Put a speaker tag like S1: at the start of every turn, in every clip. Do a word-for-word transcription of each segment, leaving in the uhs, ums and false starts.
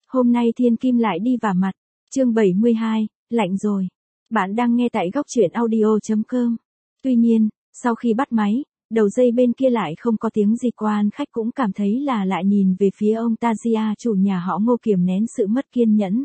S1: Hôm nay thiên kim lại đi vả mặt. Chương bảy mươi hai, lạnh rồi. Bạn đang nghe tại góc truyện audio.com. Tuy nhiên, sau khi bắt máy, đầu dây bên kia lại không có tiếng gì, quan khách cũng cảm thấy là lại nhìn về phía ông Tajia, chủ nhà họ Ngô, kiềm nén sự mất kiên nhẫn.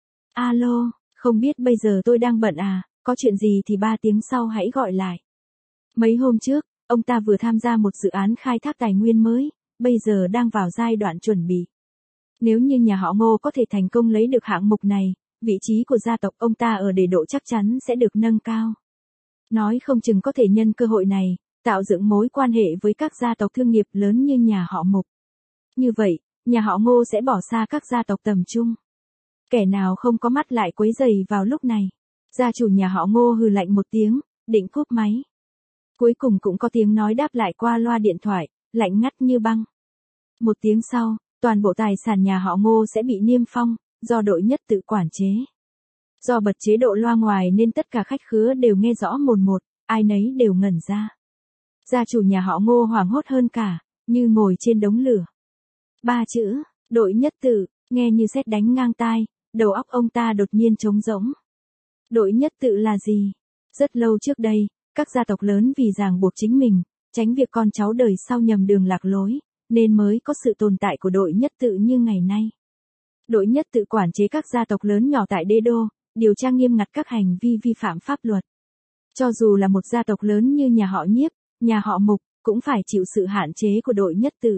S1: Alo, không biết bây giờ tôi đang bận à, có chuyện gì thì ba tiếng sau hãy gọi lại. Mấy hôm trước, ông ta vừa tham gia một dự án khai thác tài nguyên mới, bây giờ đang vào giai đoạn chuẩn bị. Nếu như nhà họ Ngô có thể thành công lấy được hạng mục này, vị trí của gia tộc ông ta ở Đề Độ chắc chắn sẽ được nâng cao. Nói không chừng có thể nhân cơ hội này, tạo dựng mối quan hệ với các gia tộc thương nghiệp lớn như nhà họ Mục. Như vậy, nhà họ Ngô sẽ bỏ xa các gia tộc tầm trung. Kẻ nào không có mắt lại quấy rầy vào lúc này. Gia chủ nhà họ Ngô hừ lạnh một tiếng, định cúp máy. Cuối cùng cũng có tiếng nói đáp lại qua loa điện thoại, lạnh ngắt như băng. Một tiếng sau, toàn bộ tài sản nhà họ Ngô sẽ bị niêm phong, do đội nhất tự quản chế. Do bật chế độ loa ngoài nên tất cả khách khứa đều nghe rõ mồn một, ai nấy đều ngẩn ra. Gia chủ nhà họ Ngô hoảng hốt hơn cả, như ngồi trên đống lửa. Ba chữ, đội nhất tự, nghe như sét đánh ngang tai, đầu óc ông ta đột nhiên trống rỗng. Đội nhất tự là gì? Rất lâu trước đây, các gia tộc lớn vì ràng buộc chính mình, tránh việc con cháu đời sau nhầm đường lạc lối, nên mới có sự tồn tại của đội nhất tự như ngày nay. Đội nhất tự quản chế các gia tộc lớn nhỏ tại Đế Đô, điều tra nghiêm ngặt các hành vi vi phạm pháp luật. Cho dù là một gia tộc lớn như nhà họ Nhiếp, nhà họ Mục, cũng phải chịu sự hạn chế của đội nhất tự.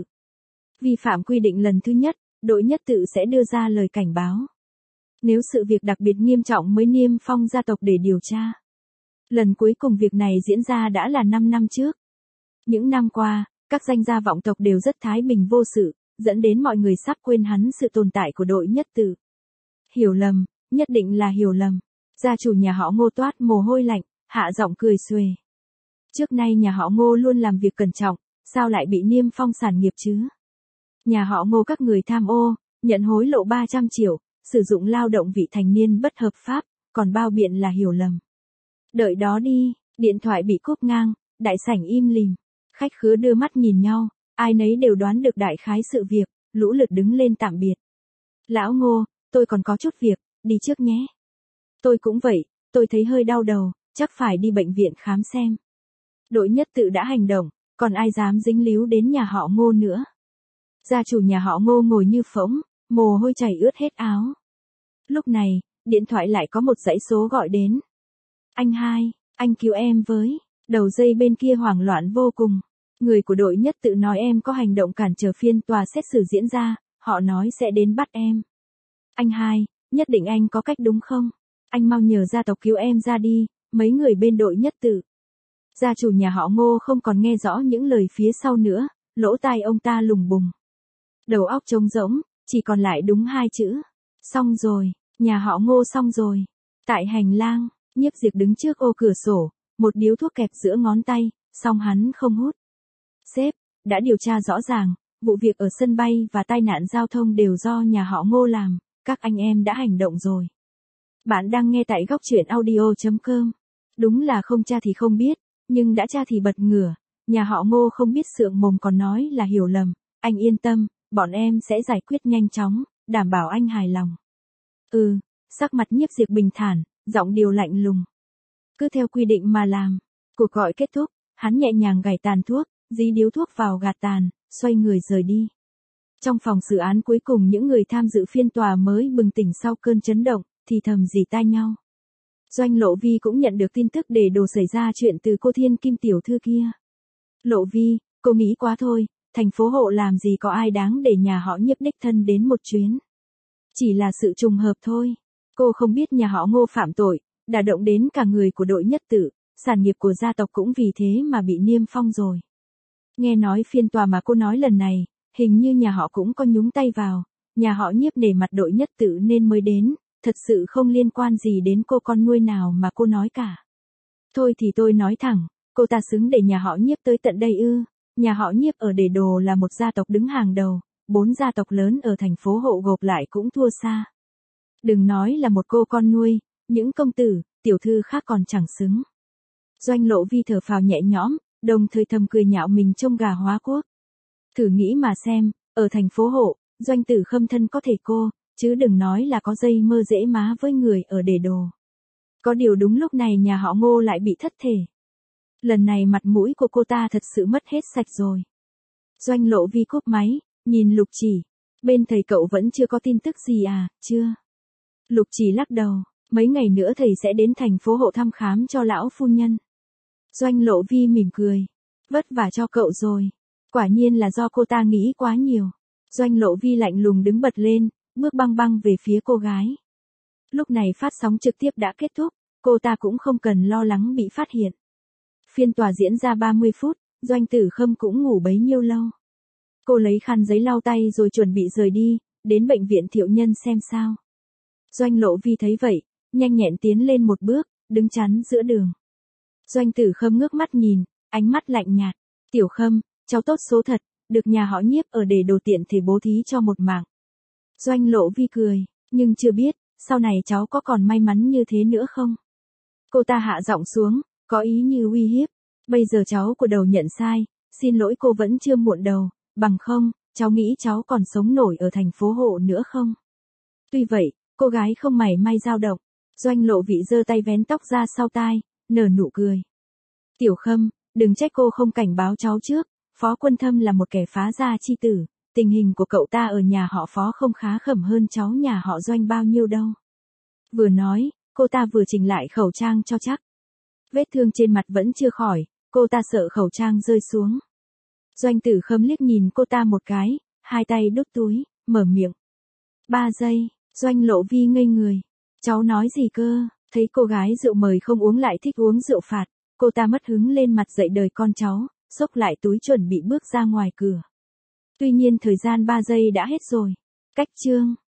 S1: Vi phạm quy định lần thứ nhất, đội nhất tự sẽ đưa ra lời cảnh báo. Nếu sự việc đặc biệt nghiêm trọng mới niêm phong gia tộc để điều tra. Lần cuối cùng việc này diễn ra đã là năm năm trước. Những năm qua, các danh gia vọng tộc đều rất thái bình vô sự, dẫn đến mọi người sắp quên hắn sự tồn tại của đội nhất tự. Hiểu lầm, nhất định là hiểu lầm. Gia chủ nhà họ Ngô toát mồ hôi lạnh, hạ giọng cười xuề. Trước nay nhà họ Ngô luôn làm việc cẩn trọng, sao lại bị niêm phong sản nghiệp chứ? Nhà họ Ngô các người tham ô, nhận hối lộ ba trăm triệu, sử dụng lao động vị thành niên bất hợp pháp, còn bao biện là hiểu lầm. Đợi đó đi, điện thoại bị cúp ngang, đại sảnh im lìm. Khách khứa đưa mắt nhìn nhau, ai nấy đều đoán được đại khái sự việc, lũ lượt đứng lên tạm biệt. Lão Ngô, tôi còn có chút việc, đi trước nhé. Tôi cũng vậy, tôi thấy hơi đau đầu, chắc phải đi bệnh viện khám xem. Đội nhất tự đã hành động, còn ai dám dính líu đến nhà họ Ngô nữa. Gia chủ nhà họ Ngô ngồi như phỗng, mồ hôi chảy ướt hết áo. Lúc này, điện thoại lại có một dãy số gọi đến. Anh hai, anh cứu em với. Đầu dây bên kia hoảng loạn vô cùng. Người của đội nhất tự nói em có hành động cản trở phiên tòa xét xử diễn ra, họ nói sẽ đến bắt em. Anh hai, nhất định anh có cách đúng không? Anh mau nhờ gia tộc cứu em ra đi, mấy người bên đội nhất tự. Gia chủ nhà họ Ngô không còn nghe rõ những lời phía sau nữa, lỗ tai ông ta lùng bùng. Đầu óc trống rỗng, chỉ còn lại đúng hai chữ. Xong rồi, nhà họ Ngô xong rồi. Tại hành lang, Nhiếp Diệp đứng trước ô cửa sổ, một điếu thuốc kẹp giữa ngón tay, song hắn không hút. Sếp, đã điều tra rõ ràng, vụ việc ở sân bay và tai nạn giao thông đều do nhà họ Ngô làm, các anh em đã hành động rồi. Bạn đang nghe tại góc truyện audio.com. Đúng là không tra thì không biết, nhưng đã tra thì bật ngửa, nhà họ Ngô không biết sượng mồm còn nói là hiểu lầm, anh yên tâm, bọn em sẽ giải quyết nhanh chóng, đảm bảo anh hài lòng. Ừ, sắc mặt Nhiếp Diệp bình thản, giọng điệu lạnh lùng. Cứ theo quy định mà làm. Cuộc gọi kết thúc, hắn nhẹ nhàng gảy tàn thuốc, dí điếu thuốc vào gạt tàn, xoay người rời đi. Trong phòng xử án cuối cùng những người tham dự phiên tòa mới bừng tỉnh sau cơn chấn động, thì thầm rỉ tai nhau. Doanh Lộ Vi cũng nhận được tin tức để đồ xảy ra chuyện từ cô Thiên Kim tiểu thư kia. Lộ Vi, cô nghĩ quá thôi, thành phố Hộ làm gì có ai đáng để nhà họ Nhiếp đích thân đến một chuyến. Chỉ là sự trùng hợp thôi. Cô không biết nhà họ Ngô phạm tội, đã động đến cả người của đội nhất tự, sản nghiệp của gia tộc cũng vì thế mà bị niêm phong rồi. Nghe nói phiên tòa mà cô nói lần này, hình như nhà họ cũng có nhúng tay vào, nhà họ Nhiếp để mặt đội nhất tự nên mới đến, thật sự không liên quan gì đến cô con nuôi nào mà cô nói cả. Thôi thì tôi nói thẳng, cô ta xứng để nhà họ Nhiếp tới tận đây ư? Nhà họ Nhiếp ở Đề Đồ là một gia tộc đứng hàng đầu, bốn gia tộc lớn ở thành phố Hộ gộp lại cũng thua xa. Đừng nói là một cô con nuôi, những công tử, tiểu thư khác còn chẳng xứng. Doanh Lộ Vi thở phào nhẹ nhõm, đồng thời thầm cười nhạo mình trông gà hóa quốc. Thử nghĩ mà xem, ở thành phố Hộ, Doanh Tử Khâm thân có thể cô, chứ đừng nói là có dây mơ dễ má với người ở để đồ. Có điều đúng lúc này nhà họ Ngô lại bị thất thể. Lần này mặt mũi của cô ta thật sự mất hết sạch rồi. Doanh Lộ Vi cúp máy, nhìn Lục Chỉ. Bên thầy cậu vẫn chưa có tin tức gì à, chưa? Lục Chỉ lắc đầu, mấy ngày nữa thầy sẽ đến thành phố Hộ thăm khám cho lão phu nhân. Doanh Lộ Vi mỉm cười. Vất vả cho cậu rồi. Quả nhiên là do cô ta nghĩ quá nhiều. Doanh Lộ Vi lạnh lùng đứng bật lên, bước băng băng về phía cô gái. Lúc này phát sóng trực tiếp đã kết thúc, cô ta cũng không cần lo lắng bị phát hiện. Phiên tòa diễn ra ba mươi phút, Doanh Tử Khâm cũng ngủ bấy nhiêu lâu. Cô lấy khăn giấy lau tay rồi chuẩn bị rời đi, đến bệnh viện Thiệu Nhân xem sao. Doanh Lộ Vi thấy vậy, nhanh nhẹn tiến lên một bước, đứng chắn giữa đường. Doanh Tử Khâm ngước mắt nhìn, ánh mắt lạnh nhạt. Tiểu Khâm, cháu tốt số thật, được nhà họ Nhiếp ở để đồ tiện thể bố thí cho một mạng. Doanh Lộ Vi cười, nhưng chưa biết, sau này cháu có còn may mắn như thế nữa không? Cô ta hạ giọng xuống, có ý như uy hiếp. Bây giờ cháu của đầu nhận sai, xin lỗi cô vẫn chưa muộn đâu, bằng không, cháu nghĩ cháu còn sống nổi ở thành phố Hộ nữa không? Tuy vậy, cô gái không mảy may dao động. Doanh Lộ Vi giơ tay vén tóc ra sau tai, nở nụ cười. Tiểu Khâm, đừng trách cô không cảnh báo cháu trước, Phó Quân Thâm là một kẻ phá gia chi tử, tình hình của cậu ta ở nhà họ Phó không khá khẩm hơn cháu nhà họ Doanh bao nhiêu đâu. Vừa nói, cô ta vừa chỉnh lại khẩu trang cho chắc. Vết thương trên mặt vẫn chưa khỏi, cô ta sợ khẩu trang rơi xuống. Doanh Tử Khâm liếc nhìn cô ta một cái, hai tay đút túi, mở miệng. Ba giây, Doanh Lộ Vi ngây người. Cháu nói gì cơ? Thấy cô gái rượu mời không uống lại thích uống rượu phạt, cô ta mất hứng lên mặt dậy đời con cháu, xốc lại túi chuẩn bị bước ra ngoài cửa. Tuy nhiên thời gian ba giây đã hết rồi. Cách chương